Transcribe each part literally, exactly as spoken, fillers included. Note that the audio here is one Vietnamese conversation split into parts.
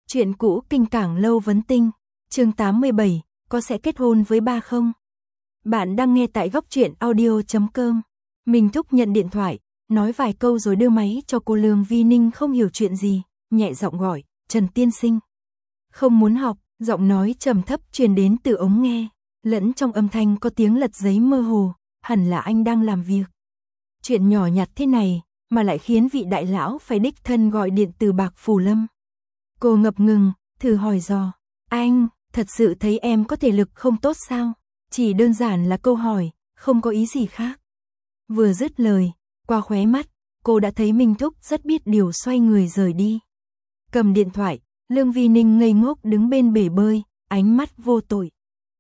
Chuyện cũ kinh cảng lâu vấn tinh, chương tám mươi bảy, có sẽ kết hôn với ba không? Bạn đang nghe tại góc truyện audio chấm com. Minh Thúc nhận điện thoại, nói vài câu rồi đưa máy cho cô Lương Vi Ninh không hiểu chuyện gì, nhẹ giọng gọi, Trần tiên sinh. Không muốn học, giọng nói trầm thấp truyền đến từ ống nghe, lẫn trong âm thanh có tiếng lật giấy mơ hồ, hẳn là anh đang làm việc. Chuyện nhỏ nhặt thế này, mà lại khiến vị đại lão phải đích thân gọi điện từ Bạc Phù Lâm. Cô ngập ngừng, thử hỏi dò, anh, thật sự thấy em có thể lực không tốt sao? Chỉ đơn giản là câu hỏi, không có ý gì khác. Vừa dứt lời, qua khóe mắt, cô đã thấy Minh Thúc rất biết điều xoay người rời đi. Cầm điện thoại, Lương Vi Ninh ngây ngốc đứng bên bể bơi, ánh mắt vô tội.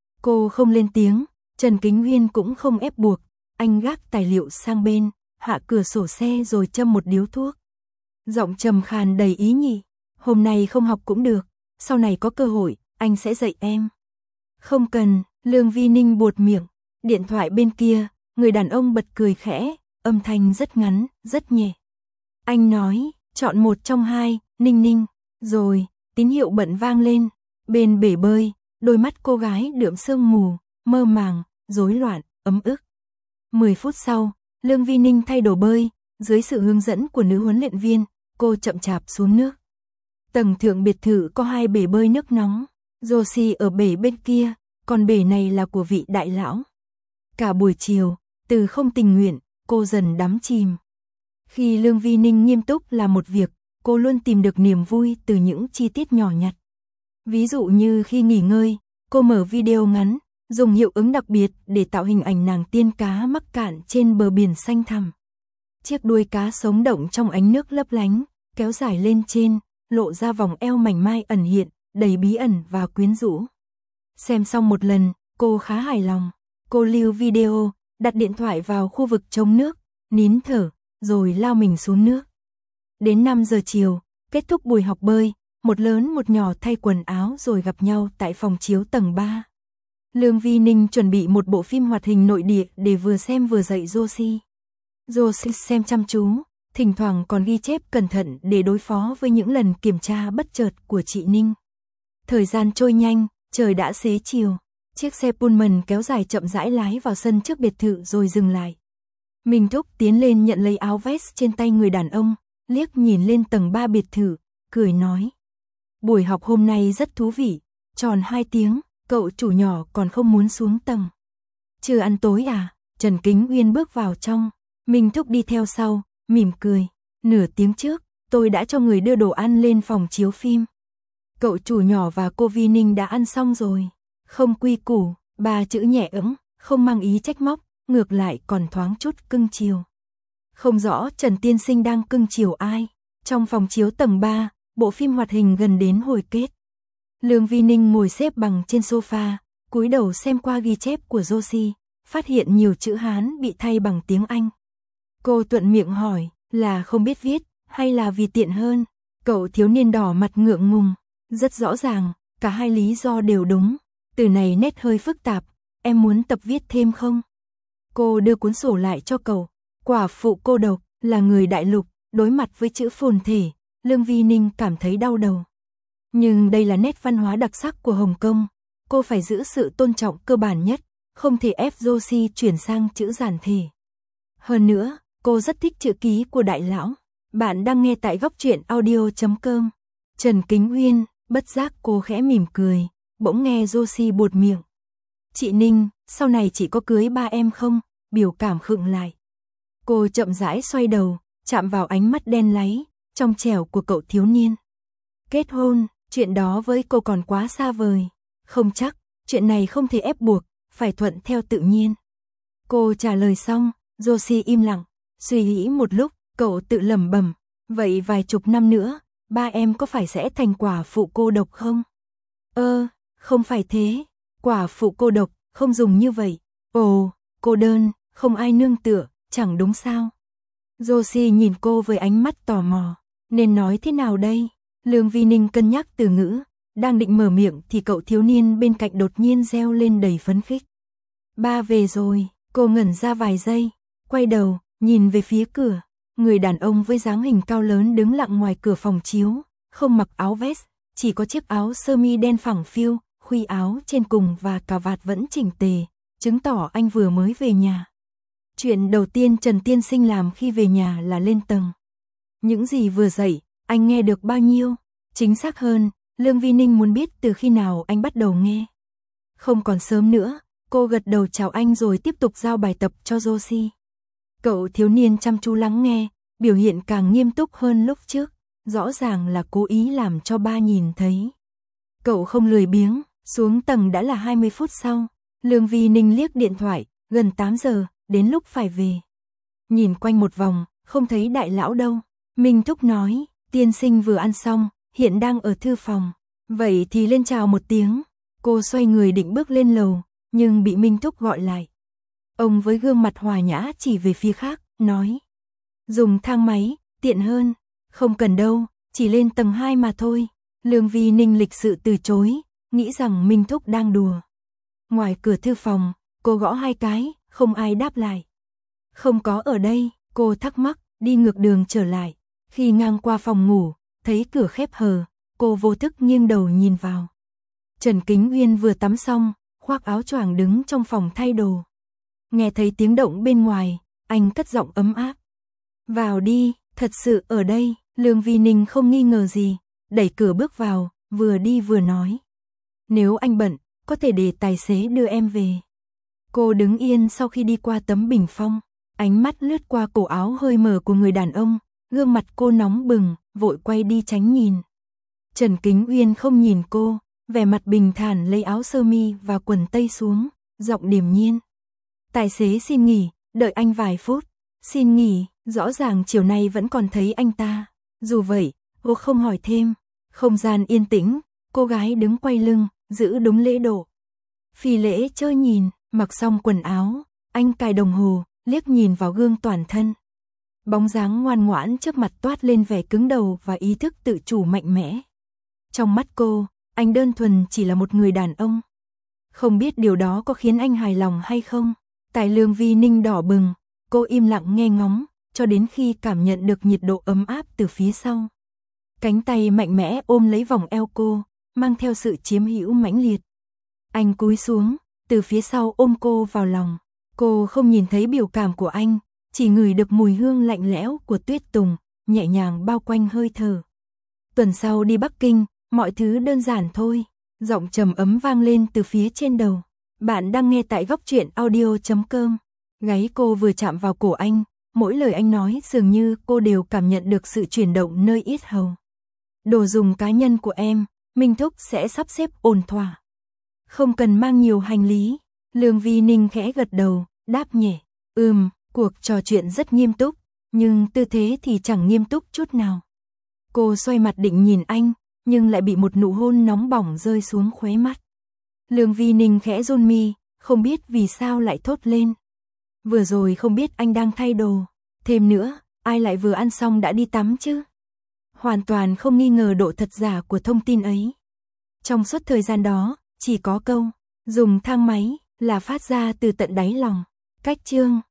Cô không lên tiếng, Trần Kính Huyên cũng không ép buộc, anh gác tài liệu sang bên, hạ cửa sổ xe rồi châm một điếu thuốc. Giọng trầm khàn đầy ý nhị, hôm nay không học cũng được, sau này có cơ hội, anh sẽ dạy em. Không cần, Lương Vi Ninh buột miệng, điện thoại bên kia, người đàn ông bật cười khẽ, âm thanh rất ngắn, rất nhẹ. Anh nói, chọn một trong hai, Ninh Ninh, rồi, tín hiệu bận vang lên, bên bể bơi, đôi mắt cô gái đượm sương mù, mơ màng, rối loạn, ấm ức. Mười phút sau, Lương Vi Ninh thay đồ bơi, dưới sự hướng dẫn của nữ huấn luyện viên, cô chậm chạp xuống nước. Tầng thượng biệt thự có hai bể bơi nước nóng, Josie ở bể bên kia, còn bể này là của vị đại lão. Cả buổi chiều, từ không tình nguyện, cô dần đắm chìm. Khi Lương Vi Ninh nghiêm túc làm một việc, cô luôn tìm được niềm vui từ những chi tiết nhỏ nhặt. Ví dụ như khi nghỉ ngơi, cô mở video ngắn, dùng hiệu ứng đặc biệt để tạo hình ảnh nàng tiên cá mắc cạn trên bờ biển xanh thẳm. Chiếc đuôi cá sống động trong ánh nước lấp lánh, kéo dài lên trên, lộ ra vòng eo mảnh mai ẩn hiện, đầy bí ẩn và quyến rũ. Xem xong một lần, cô khá hài lòng. Cô lưu video, đặt điện thoại vào khu vực chống nước, nín thở, rồi lao mình xuống nước. Đến năm giờ chiều, kết thúc buổi học bơi, một lớn một nhỏ thay quần áo rồi gặp nhau tại phòng chiếu tầng ba. Lương Vi Ninh chuẩn bị một bộ phim hoạt hình nội địa để vừa xem vừa dạy Josie. Josie xem chăm chú, thỉnh thoảng còn ghi chép cẩn thận để đối phó với những lần kiểm tra bất chợt của chị Ninh. Thời gian trôi nhanh, trời đã xế chiều. Chiếc xe Pullman kéo dài chậm rãi lái vào sân trước biệt thự rồi dừng lại. Minh Thúc tiến lên nhận lấy áo vest trên tay người đàn ông, liếc nhìn lên tầng ba biệt thự, cười nói. Buổi học hôm nay rất thú vị, tròn hai tiếng, cậu chủ nhỏ còn không muốn xuống tầng. Chưa ăn tối à? Trần Kính Uyên bước vào trong, Minh Thúc đi theo sau, mỉm cười. Nửa tiếng trước, tôi đã cho người đưa đồ ăn lên phòng chiếu phim. Cậu chủ nhỏ và cô Vi Ninh đã ăn xong rồi. Không quy củ, ba chữ nhẹ ấm, không mang ý trách móc, ngược lại còn thoáng chút cưng chiều. Không rõ Trần tiên sinh đang cưng chiều ai. Trong phòng chiếu tầng ba, bộ phim hoạt hình gần đến hồi kết. Lương Vi Ninh ngồi xếp bằng trên sofa, cúi đầu xem qua ghi chép của Josie, phát hiện nhiều chữ Hán bị thay bằng tiếng Anh. Cô thuận miệng hỏi, là không biết viết, hay là vì tiện hơn? Cậu thiếu niên đỏ mặt ngượng ngùng, rất rõ ràng, cả hai lý do đều đúng. Từ này nét hơi phức tạp, em muốn tập viết thêm không? Cô đưa cuốn sổ lại cho cậu. Quả phụ cô độc, là người đại lục, đối mặt với chữ phồn thể, Lương Vi Ninh cảm thấy đau đầu. Nhưng đây là nét văn hóa đặc sắc của Hồng Kông, cô phải giữ sự tôn trọng cơ bản nhất, không thể ép Josie chuyển sang chữ giản thể. Hơn nữa, cô rất thích chữ ký của đại lão. Bạn đang nghe tại góc truyện audio chấm com. Trần Kính Uyên, bất giác cô khẽ mỉm cười, bỗng nghe Josie buột miệng. Chị Ninh, sau này chị có cưới ba em không? Biểu cảm khựng lại. Cô chậm rãi xoay đầu, chạm vào ánh mắt đen láy, trong trẻo của cậu thiếu niên. Kết hôn, chuyện đó với cô còn quá xa vời. Không chắc, chuyện này không thể ép buộc, phải thuận theo tự nhiên. Cô trả lời xong, Josie im lặng, suy nghĩ một lúc, cậu tự lẩm bẩm, vậy vài chục năm nữa, ba em có phải sẽ thành quả phụ cô độc không? Ơ, không phải thế, quả phụ cô độc, không dùng như vậy. Ồ, cô đơn, không ai nương tựa, chẳng đúng sao? Josie nhìn cô với ánh mắt tò mò, nên nói thế nào đây? Lương Vi Ninh cân nhắc từ ngữ, đang định mở miệng thì cậu thiếu niên bên cạnh đột nhiên reo lên đầy phấn khích. Ba về rồi, cô ngẩn ra vài giây, quay đầu, nhìn về phía cửa, người đàn ông với dáng hình cao lớn đứng lặng ngoài cửa phòng chiếu, không mặc áo vest, chỉ có chiếc áo sơ mi đen phẳng phiu, khuy áo trên cùng và cà vạt vẫn chỉnh tề, chứng tỏ anh vừa mới về nhà. Chuyện đầu tiên Trần Tiên Sinh làm khi về nhà là lên tầng. Những gì vừa dạy, anh nghe được bao nhiêu? Chính xác hơn, Lương Vi Ninh muốn biết từ khi nào anh bắt đầu nghe. Không còn sớm nữa, cô gật đầu chào anh rồi tiếp tục giao bài tập cho Josie. Cậu thiếu niên chăm chú lắng nghe, biểu hiện càng nghiêm túc hơn lúc trước, rõ ràng là cố ý làm cho ba nhìn thấy. Cậu không lười biếng, xuống tầng đã là hai mươi phút sau. Lương Vi Ninh liếc điện thoại, gần tám giờ, đến lúc phải về. Nhìn quanh một vòng, không thấy đại lão đâu. Minh Thúc nói, tiên sinh vừa ăn xong, hiện đang ở thư phòng. Vậy thì lên chào một tiếng. Cô xoay người định bước lên lầu, nhưng bị Minh Thúc gọi lại. Ông với gương mặt hòa nhã chỉ về phía khác, nói. Dùng thang máy, tiện hơn. Không cần đâu, chỉ lên tầng hai mà thôi. Lương Vi Ninh lịch sự từ chối, nghĩ rằng Minh Thúc đang đùa. Ngoài cửa thư phòng, cô gõ hai cái, không ai đáp lại. Không có ở đây, cô thắc mắc, đi ngược đường trở lại. Khi ngang qua phòng ngủ, thấy cửa khép hờ, cô vô thức nghiêng đầu nhìn vào. Trần Kính Uyên vừa tắm xong, khoác áo choàng đứng trong phòng thay đồ. Nghe thấy tiếng động bên ngoài, anh cất giọng ấm áp. Vào đi, thật sự ở đây. Lương Vi Ninh không nghi ngờ gì, đẩy cửa bước vào, vừa đi vừa nói. Nếu anh bận, có thể để tài xế đưa em về. Cô đứng yên sau khi đi qua tấm bình phong, ánh mắt lướt qua cổ áo hơi mở của người đàn ông, gương mặt cô nóng bừng, vội quay đi tránh nhìn. Trần Kính Uyên không nhìn cô, vẻ mặt bình thản lấy áo sơ mi và quần tây xuống, giọng điềm nhiên. Tài xế xin nghỉ, đợi anh vài phút. Xin nghỉ, rõ ràng chiều nay vẫn còn thấy anh ta. Dù vậy, cô không hỏi thêm. Không gian yên tĩnh, cô gái đứng quay lưng, giữ đúng lễ độ. Phi Lễ chơ nhìn, mặc xong quần áo, anh cài đồng hồ, liếc nhìn vào gương toàn thân. Bóng dáng ngoan ngoãn trước mặt toát lên vẻ cứng đầu và ý thức tự chủ mạnh mẽ. Trong mắt cô, anh đơn thuần chỉ là một người đàn ông. Không biết điều đó có khiến anh hài lòng hay không. Tại Lương Vi Ninh đỏ bừng, cô im lặng nghe ngóng, cho đến khi cảm nhận được nhiệt độ ấm áp từ phía sau. Cánh tay mạnh mẽ ôm lấy vòng eo cô, mang theo sự chiếm hữu mãnh liệt. Anh cúi xuống, từ phía sau ôm cô vào lòng. Cô không nhìn thấy biểu cảm của anh, chỉ ngửi được mùi hương lạnh lẽo của tuyết tùng, nhẹ nhàng bao quanh hơi thở. Tuần sau đi Bắc Kinh, mọi thứ đơn giản thôi. Giọng trầm ấm vang lên từ phía trên đầu. Bạn đang nghe tại góc truyện audio chấm com. Gáy cô vừa chạm vào cổ anh, mỗi lời anh nói dường như cô đều cảm nhận được sự chuyển động nơi yết hầu. Đồ dùng cá nhân của em, Minh Thúc sẽ sắp xếp ổn thỏa. Không cần mang nhiều hành lý. Lương Vi Ninh khẽ gật đầu, đáp nhẹ. Ừm, cuộc trò chuyện rất nghiêm túc, nhưng tư thế thì chẳng nghiêm túc chút nào. Cô xoay mặt định nhìn anh, nhưng lại bị một nụ hôn nóng bỏng rơi xuống khóe mắt. Lương Vi Ninh khẽ run mi, không biết vì sao lại thốt lên. Vừa rồi không biết anh đang thay đồ. Thêm nữa, ai lại vừa ăn xong đã đi tắm chứ? Hoàn toàn không nghi ngờ độ thật giả của thông tin ấy. Trong suốt thời gian đó, chỉ có câu, dùng thang máy, là phát ra từ tận đáy lòng. Cách chương